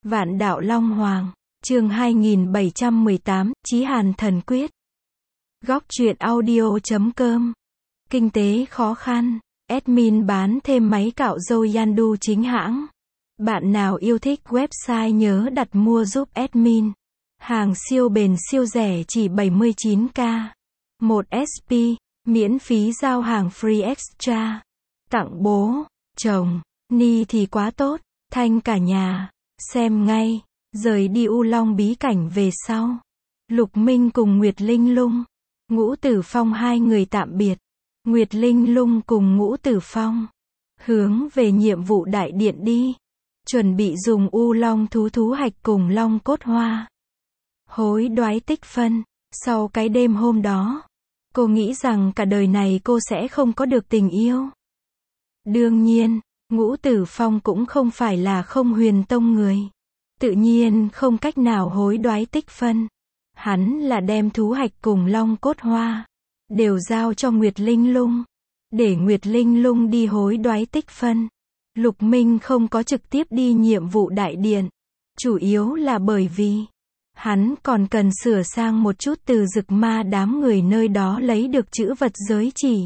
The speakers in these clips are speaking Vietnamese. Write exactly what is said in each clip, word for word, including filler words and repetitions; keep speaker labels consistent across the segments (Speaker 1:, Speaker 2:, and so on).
Speaker 1: Vạn đạo Long Hoàng, chương hai nghìn bảy trăm mười tám, Chí Hàn Thần Quyết. Góc truyện audio chấm com. Kinh tế khó khăn, admin bán thêm máy cạo râu Yandu chính hãng. Bạn nào yêu thích website nhớ đặt mua giúp admin. Hàng siêu bền siêu rẻ chỉ bảy mươi chín k. một ét pê, miễn phí giao hàng free extra. Tặng bố, chồng, ni thì quá tốt, thanh cả nhà. Xem ngay, rời đi U Long bí cảnh về sau. Lục Minh cùng Nguyệt Linh Lung, Ngũ Tử Phong hai người tạm biệt. Nguyệt Linh Lung cùng Ngũ Tử Phong hướng về nhiệm vụ đại điện đi, chuẩn bị dùng U Long thú thú hạch cùng Long cốt hoa hối đoái tích phân. Sau cái đêm hôm đó, cô nghĩ rằng cả đời này cô sẽ không có được tình yêu. Đương nhiên, Ngũ Tử Phong cũng không phải là không huyền tông người, tự nhiên không cách nào hối đoái tích phân. Hắn là đem thú hạch cùng Long cốt hoa đều giao cho Nguyệt Linh Lung, để Nguyệt Linh Lung đi hối đoái tích phân. Lục Minh không có trực tiếp đi nhiệm vụ đại điện, chủ yếu là bởi vì hắn còn cần sửa sang một chút từ Dực Ma đám người nơi đó lấy được chữ vật giới chỉ.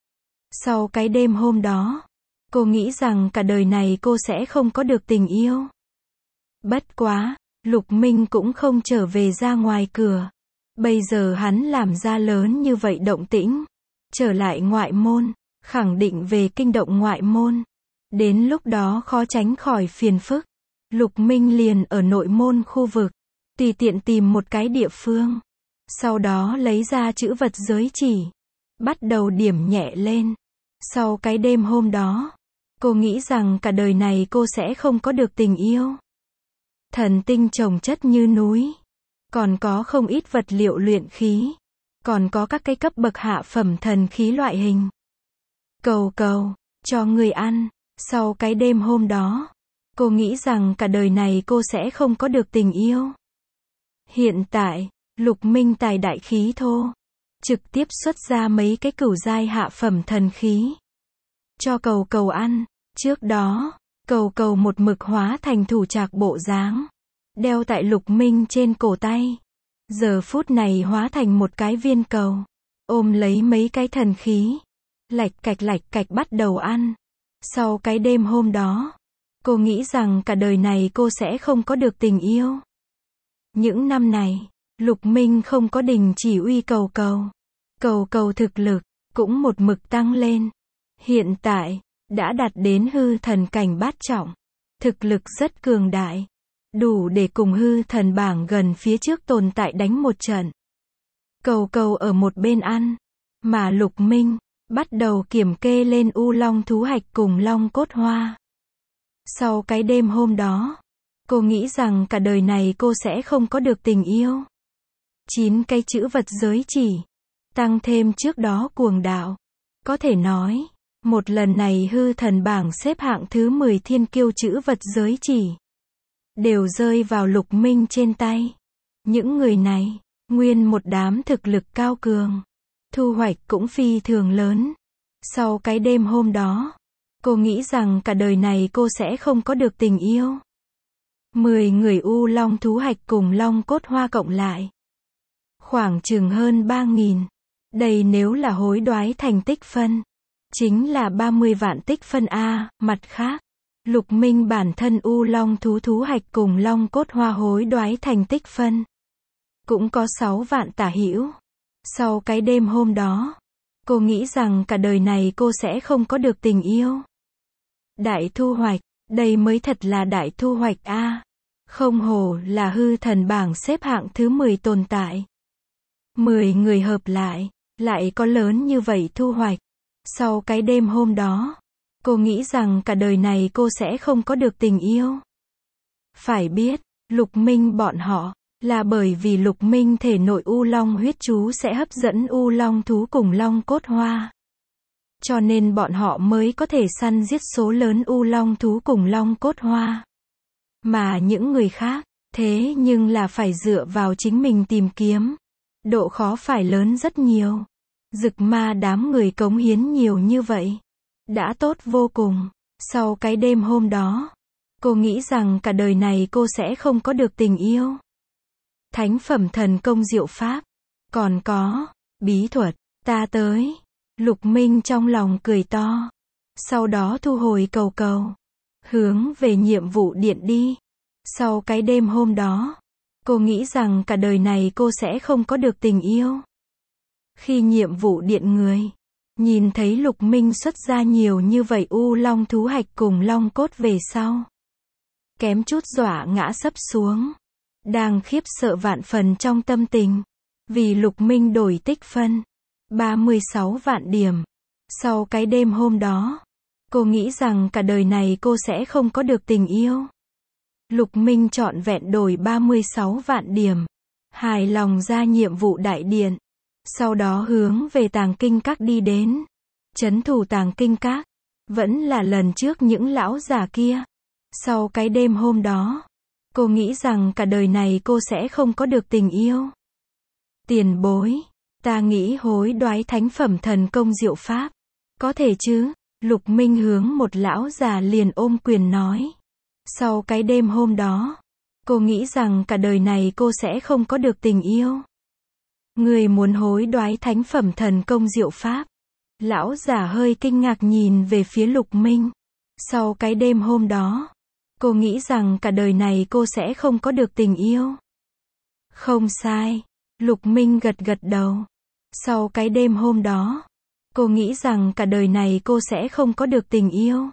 Speaker 1: Sau cái đêm hôm đó, cô nghĩ rằng cả đời này cô sẽ không có được tình yêu. Bất quá, Lục Minh cũng không trở về ra ngoài cửa. Bây giờ hắn làm ra lớn như vậy động tĩnh, trở lại ngoại môn, khẳng định về kinh động ngoại môn. Đến lúc đó khó tránh khỏi phiền phức. Lục Minh liền ở nội môn khu vực, tùy tiện tìm một cái địa phương. Sau đó lấy ra chữ vật giới chỉ, bắt đầu điểm nhẹ lên. Sau cái đêm hôm đó, cô nghĩ rằng cả đời này cô sẽ không có được tình yêu. Thần tinh chồng chất như núi, còn có không ít vật liệu luyện khí, còn có các cái cấp bậc hạ phẩm thần khí loại hình. Cầu cầu, cho người ăn. Sau cái đêm hôm đó, cô nghĩ rằng cả đời này cô sẽ không có được tình yêu. Hiện tại, Lục Minh tài đại khí thô, trực tiếp xuất ra mấy cái cửu giai hạ phẩm thần khí, cho cầu cầu ăn. Trước đó, cầu cầu một mực hóa thành thủ trạc bộ dáng, đeo tại Lục Minh trên cổ tay. Giờ phút này hóa thành một cái viên cầu, ôm lấy mấy cái thần khí, lạch cạch lạch cạch bắt đầu ăn. Sau cái đêm hôm đó, cô nghĩ rằng cả đời này cô sẽ không có được tình yêu. Những năm này, Lục Minh không có đình chỉ uy cầu cầu. Cầu cầu thực lực cũng một mực tăng lên. Hiện tại đã đạt đến hư thần cảnh bát trọng, thực lực rất cường đại, đủ để cùng hư thần bảng gần phía trước tồn tại đánh một trận. Cầu cầu ở một bên ăn, mà Lục Minh bắt đầu kiểm kê lên U Long thú hạch cùng Long cốt hoa. Sau cái đêm hôm đó, cô nghĩ rằng cả đời này cô sẽ không có được tình yêu. Chín cái chữ vật giới chỉ, tăng thêm trước đó cuồng đạo. Có thể nói, một lần này hư thần bảng xếp hạng thứ mười thiên kiêu chữ vật giới chỉ đều rơi vào Lục Minh trên tay. Những người này, nguyên một đám thực lực cao cường, thu hoạch cũng phi thường lớn. Sau cái đêm hôm đó, cô nghĩ rằng cả đời này cô sẽ không có được tình yêu. mười người U Long thú hạch cùng Long cốt hoa cộng lại, khoảng chừng hơn ba nghìn. Đây nếu là hối đoái thành tích phân, chính là ba mươi vạn tích phân A. Mặt khác, Lục Minh bản thân U Long thú thú hạch cùng Long cốt hoa hối đoái thành tích phân, cũng có sáu vạn tả hữu. Sau cái đêm hôm đó, cô nghĩ rằng cả đời này cô sẽ không có được tình yêu. Đại thu hoạch, đây mới thật là đại thu hoạch A. Không hổ là hư thần bảng xếp hạng thứ mười tồn tại. mười người hợp lại, lại có lớn như vậy thu hoạch. Sau cái đêm hôm đó, cô nghĩ rằng cả đời này cô sẽ không có được tình yêu. Phải biết, Lục Minh bọn họ, là bởi vì Lục Minh thể nội U Long huyết chú sẽ hấp dẫn U Long thú cùng Long cốt hoa, cho nên bọn họ mới có thể săn giết số lớn U Long thú cùng Long cốt hoa. Mà những người khác, thế nhưng là phải dựa vào chính mình tìm kiếm. Độ khó phải lớn rất nhiều. Dực Ma đám người cống hiến nhiều như vậy, đã tốt vô cùng. Sau cái đêm hôm đó, Cô nghĩ rằng cả đời này cô sẽ không có được tình yêu. Thánh phẩm thần công diệu pháp. Còn có, bí thuật, ta tới. Lục Minh trong lòng cười to. Sau đó thu hồi cầu cầu. Hướng về nhiệm vụ điện đi. Sau cái đêm hôm đó, cô nghĩ rằng cả đời này cô sẽ không có được tình yêu. Khi nhiệm vụ điện người, nhìn thấy Lục Minh xuất ra nhiều như vậy u long thú hạch cùng long cốt về sau. Kém chút dọa ngã sấp xuống. Đang khiếp sợ vạn phần trong tâm tình. Vì Lục Minh đổi tích phân. ba mươi sáu vạn điểm. Sau cái đêm hôm đó, cô nghĩ rằng cả đời này cô sẽ không có được tình yêu. Lục Minh trọn vẹn đổi ba mươi sáu vạn điểm. Hài lòng ra nhiệm vụ đại điện. Sau đó hướng về tàng kinh các đi đến. Trấn thủ tàng kinh các. Vẫn là lần trước những lão già kia. Sau cái đêm hôm đó, cô nghĩ rằng cả đời này cô sẽ không có được tình yêu. Tiền bối, ta nghĩ hối đoái thánh phẩm thần công diệu pháp. Có thể chứ? Lục Minh hướng một lão già liền ôm quyền nói. Sau cái đêm hôm đó, cô nghĩ rằng cả đời này cô sẽ không có được tình yêu. Người muốn hối đoái thánh phẩm thần công diệu pháp. Lão già hơi kinh ngạc nhìn về phía Lục Minh. Sau cái đêm hôm đó, cô nghĩ rằng cả đời này cô sẽ không có được tình yêu. Không sai. Lục Minh gật gật đầu. Sau cái đêm hôm đó, cô nghĩ rằng cả đời này cô sẽ không có được tình yêu.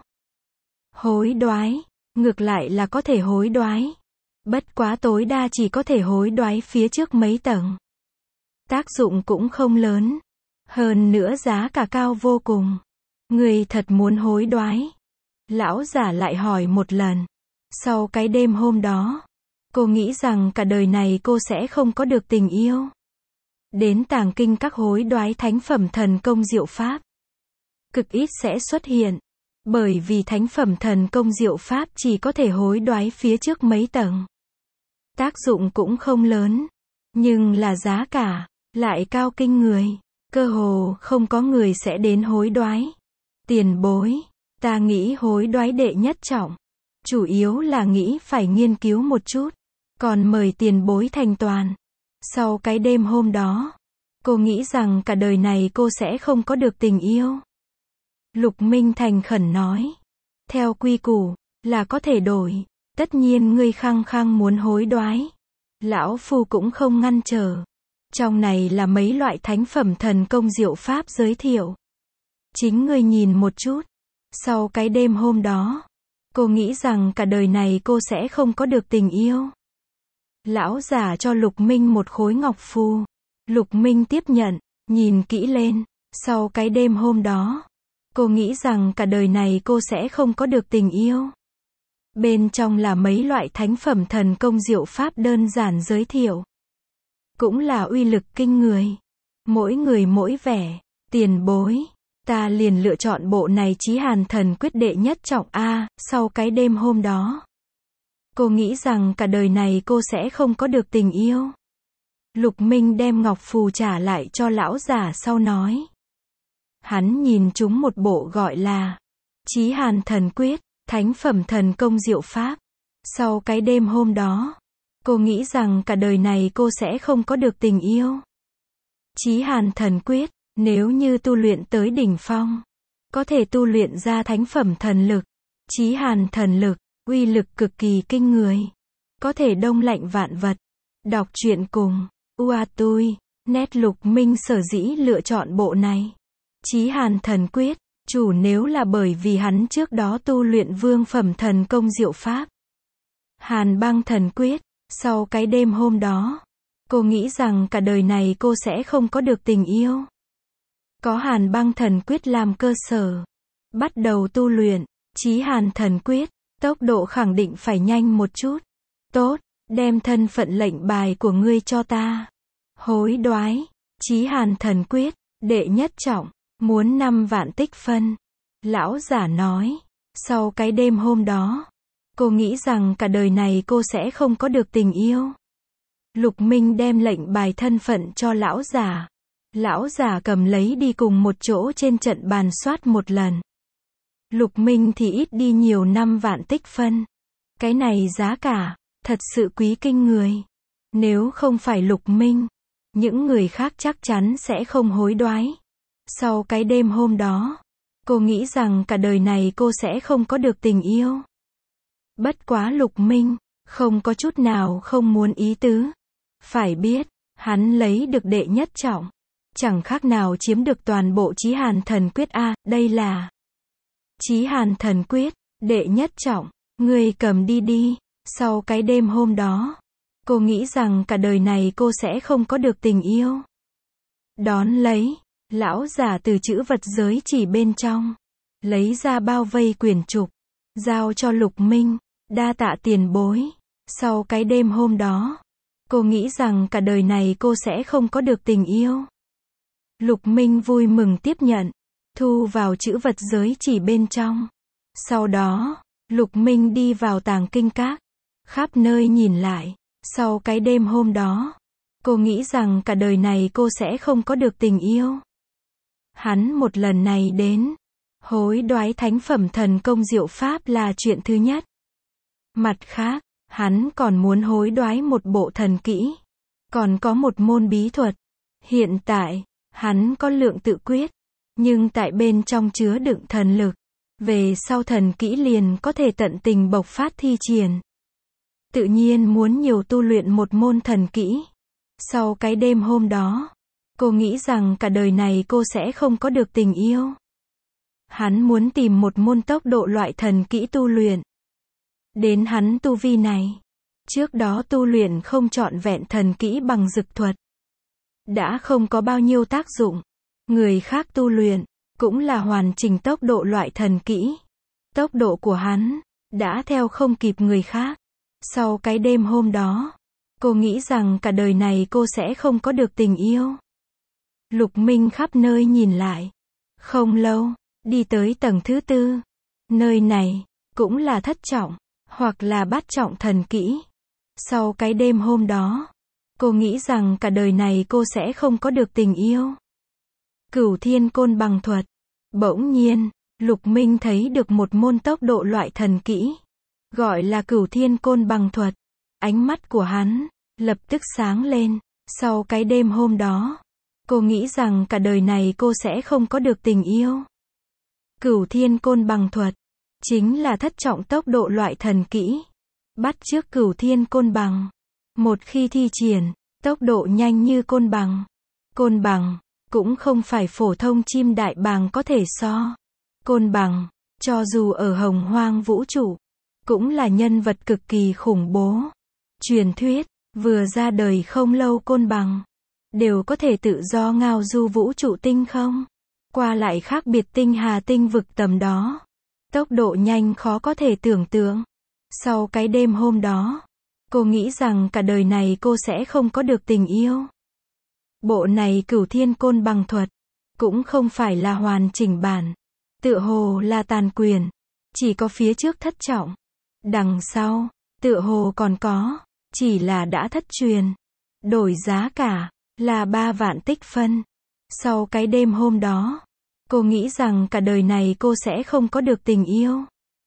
Speaker 1: Hối đoái. Ngược lại là có thể hối đoái. Bất quá tối đa chỉ có thể hối đoái phía trước mấy tầng. Tác dụng cũng không lớn. Hơn nữa giá cả cao vô cùng. Người thật muốn hối đoái. Lão giả lại hỏi một lần. Sau cái đêm hôm đó, cô nghĩ rằng cả đời này cô sẽ không có được tình yêu. Đến tàng kinh các hối đoái thánh phẩm thần công diệu pháp. Cực ít sẽ xuất hiện. Bởi vì thánh phẩm thần công diệu pháp chỉ có thể hối đoái phía trước mấy tầng. Tác dụng cũng không lớn. Nhưng là giá cả, lại cao kinh người. Cơ hồ không có người sẽ đến hối đoái. Tiền bối, ta nghĩ hối đoái đệ nhất trọng. Chủ yếu là nghĩ phải nghiên cứu một chút. Còn mời tiền bối thành toàn. Sau cái đêm hôm đó, cô nghĩ rằng cả đời này cô sẽ không có được tình yêu. Lục Minh thành khẩn nói. Theo quy củ, là có thể đổi. Tất nhiên ngươi khăng khăng muốn hối đoái. Lão Phu cũng không ngăn trở. Trong này là mấy loại thánh phẩm thần công diệu pháp giới thiệu. Chính ngươi nhìn một chút. Sau cái đêm hôm đó, cô nghĩ rằng cả đời này cô sẽ không có được tình yêu. Lão giả cho Lục Minh một khối ngọc phù. Lục Minh tiếp nhận, nhìn kỹ lên. Sau cái đêm hôm đó, cô nghĩ rằng cả đời này cô sẽ không có được tình yêu. Bên trong là mấy loại thánh phẩm thần công diệu pháp đơn giản giới thiệu. Cũng là uy lực kinh người. Mỗi người mỗi vẻ. Tiền bối, ta liền lựa chọn bộ này Chí Hàn Thần Quyết đệ nhất trọng A. Sau cái đêm hôm đó, cô nghĩ rằng cả đời này cô sẽ không có được tình yêu. Lục Minh đem ngọc phù trả lại cho lão giả sau nói. Hắn nhìn chúng một bộ gọi là Chí Hàn Thần Quyết, thánh phẩm thần công diệu pháp. Sau cái đêm hôm đó, cô nghĩ rằng cả đời này cô sẽ không có được tình yêu. Chí Hàn Thần Quyết, nếu như tu luyện tới đỉnh phong, có thể tu luyện ra thánh phẩm thần lực. Chí Hàn Thần Lực, uy lực cực kỳ kinh người. Có thể đông lạnh vạn vật. Đọc truyện cùng Ua Tui, nét Lục Minh sở dĩ lựa chọn bộ này. Chí Hàn Thần Quyết, chủ nếu là bởi vì hắn trước đó tu luyện vương phẩm thần công diệu pháp. Hàn Băng Thần Quyết, sau cái đêm hôm đó, cô nghĩ rằng cả đời này cô sẽ không có được tình yêu. Có Hàn Băng Thần Quyết làm cơ sở, bắt đầu tu luyện Chí Hàn Thần Quyết, tốc độ khẳng định phải nhanh một chút. Tốt, đem thân phận lệnh bài của ngươi cho ta. Hối đoái Chí Hàn Thần Quyết, đệ nhất trọng, muốn năm vạn tích phân. Lão giả nói. Sau cái đêm hôm đó, cô nghĩ rằng cả đời này cô sẽ không có được tình yêu. Lục Minh đem lệnh bài thân phận cho lão giả. Lão giả cầm lấy đi cùng một chỗ trên trận bàn soát một lần. Lục Minh thì ít đi nhiều năm vạn tích phân. Cái này giá cả, thật sự quý kinh người. Nếu không phải Lục Minh, những người khác chắc chắn sẽ không hối đoái. Sau cái đêm hôm đó, cô nghĩ rằng cả đời này cô sẽ không có được tình yêu. Bất quá Lục Minh, không có chút nào không muốn ý tứ. Phải biết, hắn lấy được đệ nhất trọng. Chẳng khác nào chiếm được toàn bộ Chí Hàn Thần Quyết a, đây là Chí Hàn Thần Quyết, đệ nhất trọng, ngươi cầm đi đi. Sau cái đêm hôm đó, cô nghĩ rằng cả đời này cô sẽ không có được tình yêu. Đón lấy, lão giả từ trữ vật giới chỉ bên trong, lấy ra bao vây quyển trục, giao cho Lục Minh, đa tạ tiền bối. Sau cái đêm hôm đó, cô nghĩ rằng cả đời này cô sẽ không có được tình yêu. Lục Minh vui mừng tiếp nhận, thu vào trữ vật giới chỉ bên trong. Sau đó, Lục Minh đi vào tàng kinh các, khắp nơi nhìn lại. Sau cái đêm hôm đó, cô nghĩ rằng cả đời này cô sẽ không có được tình yêu. Hắn một lần này đến, hối đoái thánh phẩm thần công diệu pháp là chuyện thứ nhất. Mặt khác, hắn còn muốn hối đoái một bộ thần kỹ, còn có một môn bí thuật. Hiện tại, hắn có lượng tự quyết, nhưng tại bên trong chứa đựng thần lực. Về sau thần kỹ liền có thể tận tình bộc phát thi triển. Tự nhiên muốn nhiều tu luyện một môn thần kỹ. Sau cái đêm hôm đó, cô nghĩ rằng cả đời này cô sẽ không có được tình yêu. Hắn muốn tìm một môn tốc độ loại thần kỹ tu luyện. Đến hắn tu vi này, trước đó tu luyện không trọn vẹn thần kỹ bằng dực thuật, đã không có bao nhiêu tác dụng. Người khác tu luyện, cũng là hoàn chỉnh tốc độ loại thần kỹ. Tốc độ của hắn, đã theo không kịp người khác. Sau cái đêm hôm đó, cô nghĩ rằng cả đời này cô sẽ không có được tình yêu. Lục Minh khắp nơi nhìn lại. Không lâu, đi tới tầng thứ tư. Nơi này, cũng là thất trọng, hoặc là bát trọng thần kỹ. Sau cái đêm hôm đó, cô nghĩ rằng cả đời này cô sẽ không có được tình yêu. Cửu Thiên Côn Bằng Thuật. Bỗng nhiên, Lục Minh thấy được một môn tốc độ loại thần kỹ, gọi là Cửu Thiên Côn Bằng Thuật. Ánh mắt của hắn lập tức sáng lên. Sau cái đêm hôm đó, cô nghĩ rằng cả đời này cô sẽ không có được tình yêu. Cửu Thiên Côn Bằng Thuật chính là thất trọng tốc độ loại thần kỹ, bắt chước Cửu Thiên Côn Bằng. Một khi thi triển, tốc độ nhanh như côn bằng. Côn bằng cũng không phải phổ thông chim đại bàng có thể so. Côn bằng, cho dù ở hồng hoang vũ trụ, cũng là nhân vật cực kỳ khủng bố. Truyền thuyết, vừa ra đời không lâu côn bằng, đều có thể tự do ngao du vũ trụ tinh không. Qua lại khác biệt tinh hà tinh vực tầm đó. Tốc độ nhanh khó có thể tưởng tượng. Sau cái đêm hôm đó, cô nghĩ rằng cả đời này cô sẽ không có được tình yêu. Bộ này Cửu Thiên Côn Bằng Thuật, cũng không phải là hoàn chỉnh bản. Tựa hồ là tàn quyền. Chỉ có phía trước thất trọng. Đằng sau, tựa hồ còn có, chỉ là đã thất truyền. Đổi giá cả, là ba vạn tích phân. Sau cái đêm hôm đó, cô nghĩ rằng cả đời này cô sẽ không có được tình yêu.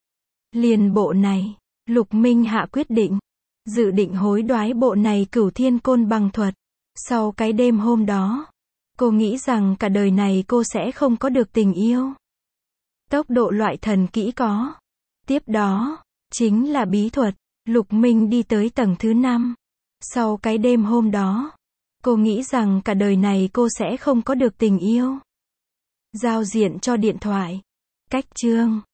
Speaker 1: Liền bộ này, Lục Minh hạ quyết định, dự định hối đoái bộ này Cửu Thiên Côn Bằng Thuật. Sau cái đêm hôm đó, cô nghĩ rằng cả đời này cô sẽ không có được tình yêu. Tốc độ loại thần kỹ có. Tiếp đó, chính là bí thuật. Lục Minh đi tới tầng thứ năm. Sau cái đêm hôm đó, cô nghĩ rằng cả đời này cô sẽ không có được tình yêu. Giao diện cho điện thoại. Cách chương.